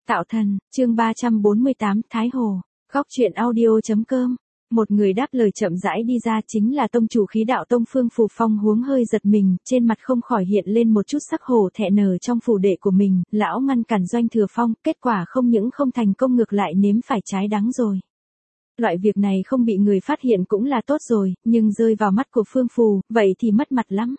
Tạo thần, chương 348, Thái Hồ, góc truyện audio.com. Một người đáp lời chậm rãi đi ra chính là tông chủ khí đạo tông Phương Phù. Phong Huống hơi giật mình, trên mặt không khỏi hiện lên một chút sắc hổ thẹn nở trong phủ đệ của mình, lão ngăn cản Doanh Thừa Phong, kết quả không những không thành công ngược lại nếm phải trái đắng rồi. Loại việc này không bị người phát hiện cũng là tốt rồi, nhưng rơi vào mắt của Phương Phù, vậy thì mất mặt lắm.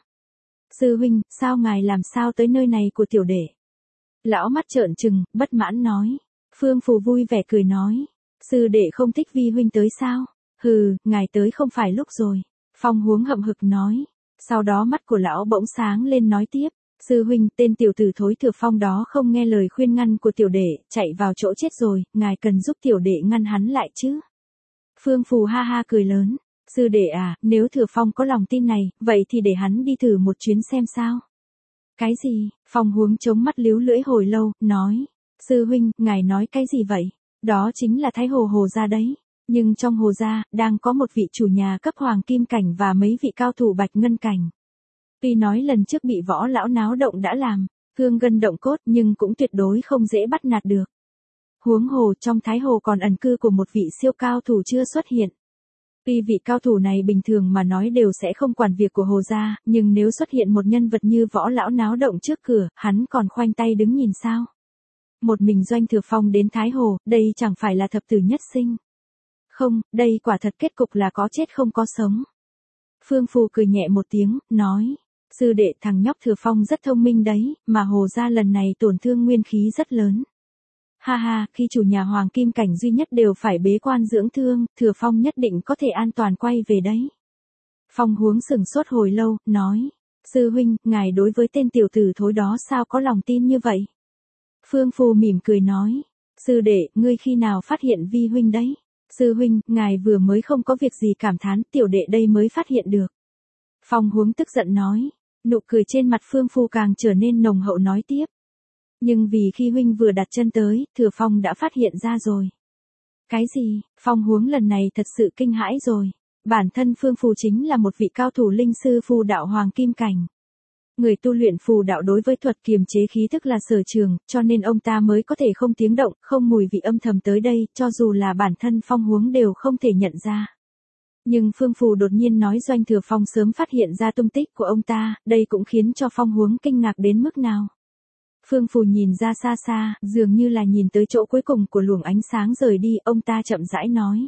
Sư huynh, sao ngài làm sao tới nơi này của tiểu đệ? Lão mắt trợn trừng, bất mãn nói. Phương Phù vui vẻ cười nói. Sư đệ không thích vi huynh tới sao? Hừ, ngài tới không phải lúc rồi. Phong Huống hậm hực nói. Sau đó mắt của lão bỗng sáng lên nói tiếp. Sư huynh, tên tiểu tử thối Thừa Phong đó không nghe lời khuyên ngăn của tiểu đệ, chạy vào chỗ chết rồi, ngài cần giúp tiểu đệ ngăn hắn lại chứ. Phương Phù ha ha cười lớn. Sư đệ à, nếu Thừa Phong có lòng tin này, vậy thì để hắn đi thử một chuyến xem sao. Cái gì? Phong Huống chống mắt líu lưỡi hồi lâu, nói. Sư huynh, ngài nói cái gì vậy? Đó chính là Thái Hồ Hồ gia đấy. Nhưng trong Hồ gia, đang có một vị chủ nhà cấp Hoàng Kim Cảnh và mấy vị cao thủ Bạch Ngân Cảnh. Tuy nói lần trước bị võ lão náo động đã làm, thương gân động cốt nhưng cũng tuyệt đối không dễ bắt nạt được. Huống hồ trong Thái Hồ còn ẩn cư của một vị siêu cao thủ chưa xuất hiện. Tuy vị cao thủ này bình thường mà nói đều sẽ không quản việc của Hồ gia, nhưng nếu xuất hiện một nhân vật như võ lão náo động trước cửa, hắn còn khoanh tay đứng nhìn sao? Một mình Doanh Thừa Phong đến Thái Hồ, đây chẳng phải là thập tử nhất sinh. Không, đây quả thật kết cục là có chết không có sống. Phương Phù cười nhẹ một tiếng, nói. Sư đệ, thằng nhóc Thừa Phong rất thông minh đấy, mà Hồ gia lần này tổn thương nguyên khí rất lớn. Ha ha, khi chủ nhà Hoàng Kim Cảnh duy nhất đều phải bế quan dưỡng thương, Thừa Phong nhất định có thể an toàn quay về đấy. Phong Huống sừng sốt hồi lâu, nói. Sư huynh, ngài đối với tên tiểu tử thối đó sao có lòng tin như vậy? Phương Phù mỉm cười nói. Sư đệ, ngươi khi nào phát hiện vi huynh đấy? Sư huynh, ngài vừa mới không có việc gì cảm thán, tiểu đệ đây mới phát hiện được. Phong Huống tức giận nói. Nụ cười trên mặt Phương Phù càng trở nên nồng hậu nói tiếp. Nhưng vì khi huynh vừa đặt chân tới, Thừa Phong đã phát hiện ra rồi. Cái gì? Phong Huống lần này thật sự kinh hãi rồi. Bản thân Phương Phù chính là một vị cao thủ linh sư phù đạo Hoàng Kim Cảnh. Người tu luyện phù đạo đối với thuật kiềm chế khí tức là sở trường, cho nên ông ta mới có thể không tiếng động, không mùi vị âm thầm tới đây, cho dù là bản thân Phong Huống đều không thể nhận ra. Nhưng Phương Phù đột nhiên nói Doanh Thừa Phong sớm phát hiện ra tung tích của ông ta, đây cũng khiến cho Phong Huống kinh ngạc đến mức nào. Phương Phù nhìn ra xa xa, dường như là nhìn tới chỗ cuối cùng của luồng ánh sáng rời đi, ông ta chậm rãi nói.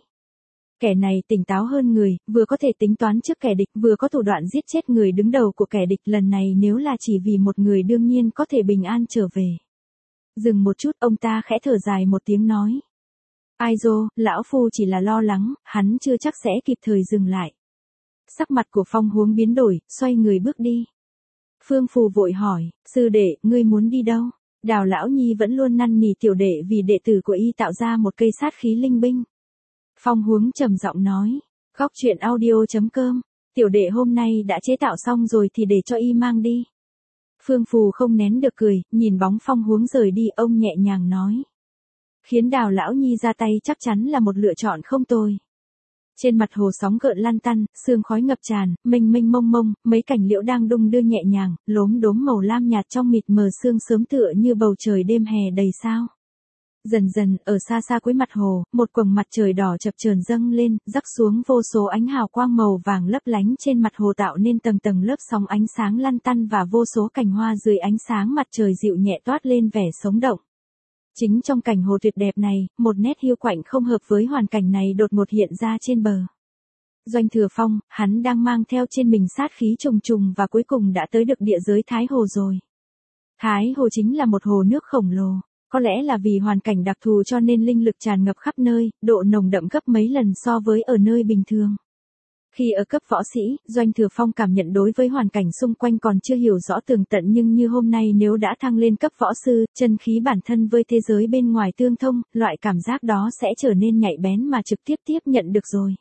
Kẻ này tỉnh táo hơn người, vừa có thể tính toán trước kẻ địch, vừa có thủ đoạn giết chết người đứng đầu của kẻ địch, lần này nếu là chỉ vì một người đương nhiên có thể bình an trở về. Dừng một chút, ông ta khẽ thở dài một tiếng nói. Ai dô, lão phu chỉ là lo lắng, hắn chưa chắc sẽ kịp thời dừng lại. Sắc mặt của Phong Huống biến đổi, xoay người bước đi. Phương Phù vội hỏi, sư đệ, ngươi muốn đi đâu? Đào lão nhi vẫn luôn năn nỉ tiểu đệ vì đệ tử của y tạo ra một cây sát khí linh binh. Phong Huống trầm giọng nói, góc truyện audio.com, tiểu đệ hôm nay đã chế tạo xong rồi thì để cho y mang đi. Phương Phù không nén được cười, nhìn bóng Phong Huống rời đi, ông nhẹ nhàng nói. Khiến Đào lão nhi ra tay chắc chắn là một lựa chọn không tồi. Trên mặt hồ sóng gợn lan tăn, sương khói ngập tràn, mênh mênh mông mông, mấy cành liễu đang đung đưa nhẹ nhàng, lốm đốm màu lam nhạt trong mịt mờ sương sớm tựa như bầu trời đêm hè đầy sao. Dần dần, ở xa xa cuối mặt hồ, một quầng mặt trời đỏ chập chờn dâng lên, rắc xuống vô số ánh hào quang màu vàng lấp lánh trên mặt hồ tạo nên tầng tầng lớp sóng ánh sáng lăn tăn và vô số cành hoa dưới ánh sáng mặt trời dịu nhẹ toát lên vẻ sống động. Chính trong cảnh hồ tuyệt đẹp này, một nét hiu quạnh không hợp với hoàn cảnh này đột ngột hiện ra trên bờ. Doanh Thừa Phong, hắn đang mang theo trên mình sát khí trùng trùng và cuối cùng đã tới được địa giới Thái Hồ rồi. Thái Hồ chính là một hồ nước khổng lồ. Có lẽ là vì hoàn cảnh đặc thù cho nên linh lực tràn ngập khắp nơi, độ nồng đậm gấp mấy lần so với ở nơi bình thường. Khi ở cấp võ sĩ, Doanh Thừa Phong cảm nhận đối với hoàn cảnh xung quanh còn chưa hiểu rõ tường tận, nhưng như hôm nay nếu đã thăng lên cấp võ sư, chân khí bản thân với thế giới bên ngoài tương thông, loại cảm giác đó sẽ trở nên nhạy bén mà trực tiếp tiếp nhận được rồi.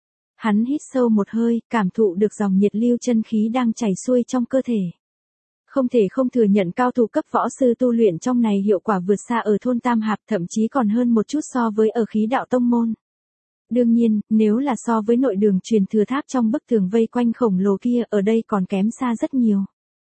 Hắn hít sâu một hơi, cảm thụ được dòng nhiệt lưu chân khí đang chảy xuôi trong cơ thể. Không thể không thừa nhận cao thủ cấp võ sư tu luyện trong này hiệu quả vượt xa ở thôn Tam Hạp, thậm chí còn hơn một chút so với ở khí đạo tông môn. Đương nhiên, nếu là so với nội đường truyền thừa tháp trong bức tường vây quanh khổng lồ kia, ở đây còn kém xa rất nhiều.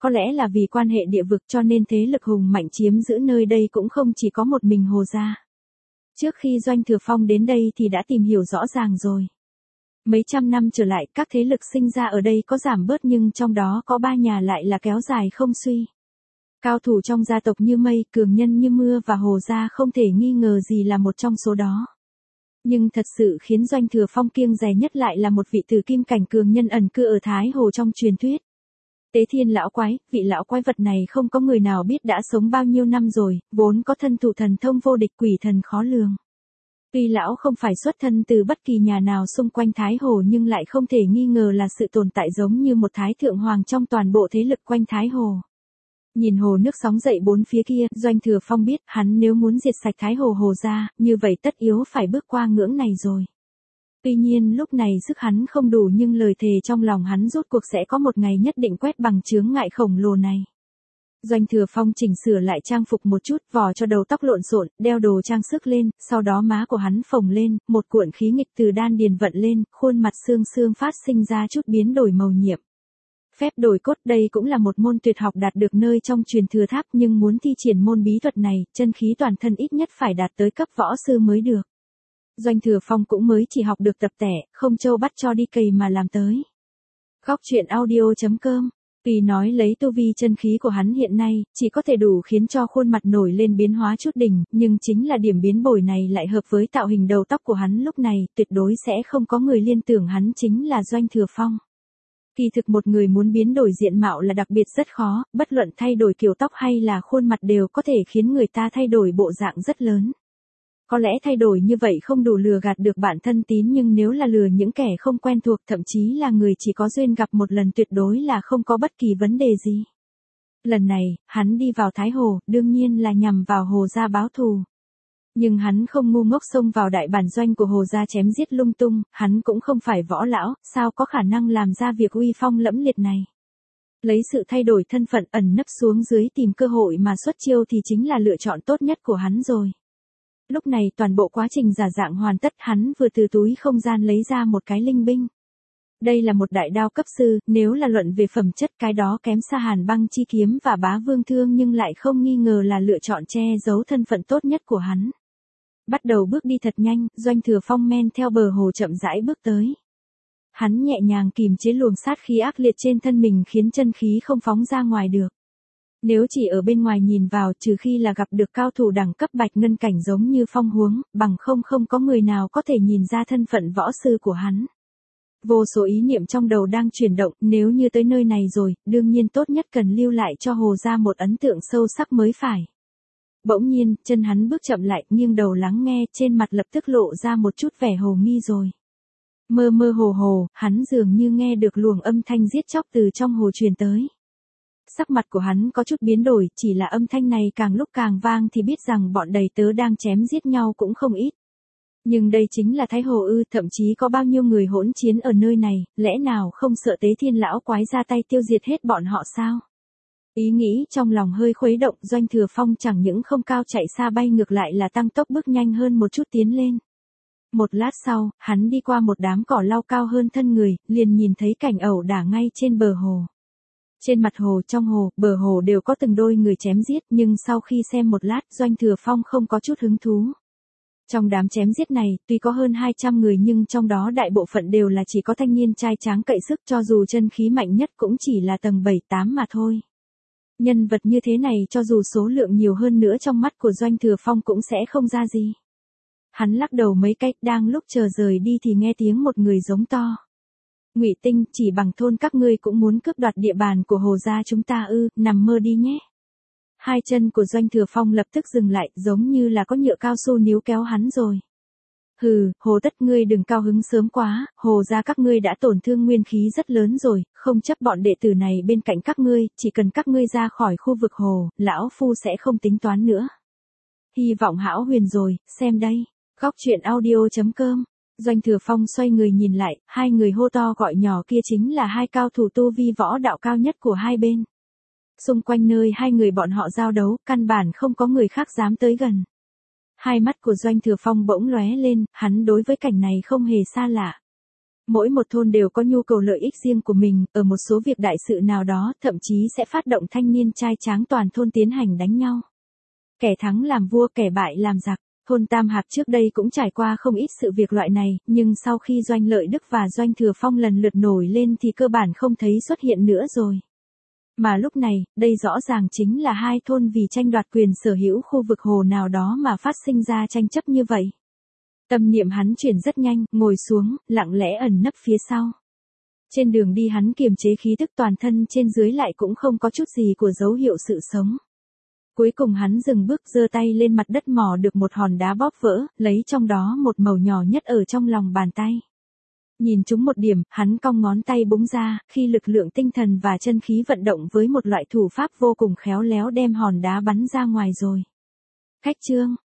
có lẽ là vì quan hệ địa vực cho nên thế lực hùng mạnh chiếm giữ nơi đây cũng không chỉ có một mình Hồ gia. Trước khi Doanh Thừa Phong đến đây thì đã tìm hiểu rõ ràng rồi. Mấy trăm năm trở lại, các thế lực sinh ra ở đây có giảm bớt nhưng trong đó có 3 nhà lại là kéo dài không suy. Cao thủ trong gia tộc như mây, cường nhân như mưa và Hồ gia không thể nghi ngờ gì là một trong số đó. Nhưng thật sự khiến Doanh Thừa Phong kiêng dè nhất lại là một vị tử kim cảnh cường nhân ẩn cư ở Thái Hồ trong truyền thuyết. Tế Thiên lão quái, vị lão quái vật này không có người nào biết đã sống bao nhiêu năm rồi, vốn có thân thủ thần thông vô địch, quỷ thần khó lường. Tuy lão không phải xuất thân từ bất kỳ nhà nào xung quanh Thái Hồ nhưng lại không thể nghi ngờ là sự tồn tại giống như một thái thượng hoàng trong toàn bộ thế lực quanh Thái Hồ. Nhìn hồ nước sóng dậy bốn phía kia, Doanh Thừa Phong biết hắn nếu muốn diệt sạch Thái Hồ Hồ gia, như vậy tất yếu phải bước qua ngưỡng này rồi. Tuy nhiên lúc này sức hắn không đủ nhưng lời thề trong lòng hắn rốt cuộc sẽ có một ngày nhất định quét bằng chướng ngại khổng lồ này. Doanh Thừa Phong chỉnh sửa lại trang phục một chút, vò cho đầu tóc lộn xộn, đeo đồ trang sức lên, sau đó má của hắn phồng lên, một cuộn khí nghịch từ đan điền vận lên, khuôn mặt xương xương phát sinh ra chút biến đổi màu nhiệm. Phép đổi cốt đây cũng là một môn tuyệt học đạt được nơi trong truyền thừa tháp nhưng muốn thi triển môn bí thuật này, chân khí toàn thân ít nhất phải đạt tới cấp võ sư mới được. Doanh Thừa Phong cũng mới chỉ học được tập tẻ, không châu bắt cho đi cày mà làm tới. Góc truyện audio.com. Vì nói lấy tu vi chân khí của hắn hiện nay, chỉ có thể đủ khiến cho khuôn mặt nổi lên biến hóa chút đỉnh, nhưng chính là điểm biến đổi này lại hợp với tạo hình đầu tóc của hắn lúc này, tuyệt đối sẽ không có người liên tưởng hắn chính là Doanh Thừa Phong. Kỳ thực một người muốn biến đổi diện mạo là đặc biệt rất khó, bất luận thay đổi kiểu tóc hay là khuôn mặt đều có thể khiến người ta thay đổi bộ dạng rất lớn. Có lẽ thay đổi như vậy không đủ lừa gạt được bạn thân tín nhưng nếu là lừa những kẻ không quen thuộc thậm chí là người chỉ có duyên gặp một lần tuyệt đối là không có bất kỳ vấn đề gì. Lần này, hắn đi vào Thái Hồ, đương nhiên là nhằm vào Hồ gia báo thù. Nhưng hắn không ngu ngốc xông vào đại bản doanh của Hồ gia chém giết lung tung, hắn cũng không phải võ lão, sao có khả năng làm ra việc uy phong lẫm liệt này. Lấy sự thay đổi thân phận ẩn nấp xuống dưới tìm cơ hội mà xuất chiêu thì chính là lựa chọn tốt nhất của hắn rồi. Lúc này toàn bộ quá trình giả dạng hoàn tất hắn vừa từ túi không gian lấy ra một cái linh binh. Đây là một đại đao cấp sư, nếu là luận về phẩm chất cái đó kém xa Hàn Băng chi kiếm và Bá Vương thương nhưng lại không nghi ngờ là lựa chọn che giấu thân phận tốt nhất của hắn. Bắt đầu bước đi thật nhanh, Doanh Thừa Phong men theo bờ hồ chậm rãi bước tới. Hắn nhẹ nhàng kìm chế luồng sát khí ác liệt trên thân mình khiến chân khí không phóng ra ngoài được. Nếu chỉ ở bên ngoài nhìn vào trừ khi là gặp được cao thủ đẳng cấp bạch ngân cảnh giống như Phong Huống, bằng không có người nào có thể nhìn ra thân phận võ sư của hắn. Vô số ý niệm trong đầu đang chuyển động, nếu như tới nơi này rồi, đương nhiên tốt nhất cần lưu lại cho Hồ gia một ấn tượng sâu sắc mới phải. Bỗng nhiên, chân hắn bước chậm lại, nghiêng đầu lắng nghe, trên mặt lập tức lộ ra một chút vẻ hồ nghi rồi. Mơ mơ hồ, hắn dường như nghe được luồng âm thanh giết chóc từ trong hồ truyền tới. Sắc mặt của hắn có chút biến đổi, chỉ là âm thanh này càng lúc càng vang thì biết rằng bọn đầy tớ đang chém giết nhau cũng không ít. Nhưng đây chính là Thái Hồ ư, thậm chí có bao nhiêu người hỗn chiến ở nơi này, lẽ nào không sợ Tế Thiên lão quái ra tay tiêu diệt hết bọn họ sao? Ý nghĩ trong lòng hơi khuấy động, Doanh Thừa Phong chẳng những không cao chạy xa bay ngược lại là tăng tốc bước nhanh hơn một chút tiến lên. Một lát sau, hắn đi qua một đám cỏ lau cao hơn thân người, liền nhìn thấy cảnh ẩu đả ngay trên bờ hồ. Trên mặt hồ, trong hồ, bờ hồ đều có từng đôi người chém giết, nhưng sau khi xem một lát, Doanh Thừa Phong không có chút hứng thú. Trong đám chém giết này, tuy có hơn 200 người nhưng trong đó đại bộ phận đều là chỉ có thanh niên trai tráng cậy sức, cho dù chân khí mạnh nhất cũng chỉ là tầng 7-8 mà thôi. Nhân vật như thế này cho dù số lượng nhiều hơn nữa trong mắt của Doanh Thừa Phong cũng sẽ không ra gì. Hắn lắc đầu mấy cái, đang lúc chờ rời đi thì nghe tiếng một người giống to. Ngụy Tinh, chỉ bằng thôn các ngươi cũng muốn cướp đoạt địa bàn của Hồ gia chúng ta ư, nằm mơ đi nhé. Hai chân của Doanh Thừa Phong lập tức dừng lại, giống như là có nhựa cao su níu kéo hắn rồi. Hừ, Hồ tất ngươi đừng cao hứng sớm quá, Hồ gia các ngươi đã tổn thương nguyên khí rất lớn rồi, không chấp bọn đệ tử này bên cạnh các ngươi, chỉ cần các ngươi ra khỏi khu vực Hồ, lão phu sẽ không tính toán nữa. Hy vọng hão huyền rồi, xem đây. Góc truyện audio.com. Doanh Thừa Phong xoay người nhìn lại, hai người hô to gọi nhỏ kia chính là hai cao thủ tu vi võ đạo cao nhất của hai bên. Xung quanh nơi hai người bọn họ giao đấu, căn bản không có người khác dám tới gần. Hai mắt của Doanh Thừa Phong bỗng lóe lên, hắn đối với cảnh này không hề xa lạ. Mỗi một thôn đều có nhu cầu lợi ích riêng của mình, ở một số việc đại sự nào đó, thậm chí sẽ phát động thanh niên trai tráng toàn thôn tiến hành đánh nhau. Kẻ thắng làm vua, kẻ bại làm giặc. Thôn Tam Hạp trước đây cũng trải qua không ít sự việc loại này, nhưng sau khi Doanh Lợi Đức và Doanh Thừa Phong lần lượt nổi lên thì cơ bản không thấy xuất hiện nữa rồi. Mà lúc này, đây rõ ràng chính là hai thôn vì tranh đoạt quyền sở hữu khu vực hồ nào đó mà phát sinh ra tranh chấp như vậy. Tâm niệm hắn chuyển rất nhanh, ngồi xuống, lặng lẽ ẩn nấp phía sau. Trên đường đi hắn kiềm chế khí tức toàn thân trên dưới lại cũng không có chút gì của dấu hiệu sự sống. Cuối cùng hắn dừng bước, giơ tay lên mặt đất mò được một hòn đá bóp vỡ, lấy trong đó một mẩu nhỏ nhất ở trong lòng bàn tay. Nhìn chúng một điểm, hắn cong ngón tay búng ra, khi lực lượng tinh thần và chân khí vận động với một loại thủ pháp vô cùng khéo léo đem hòn đá bắn ra ngoài rồi. Khách trương,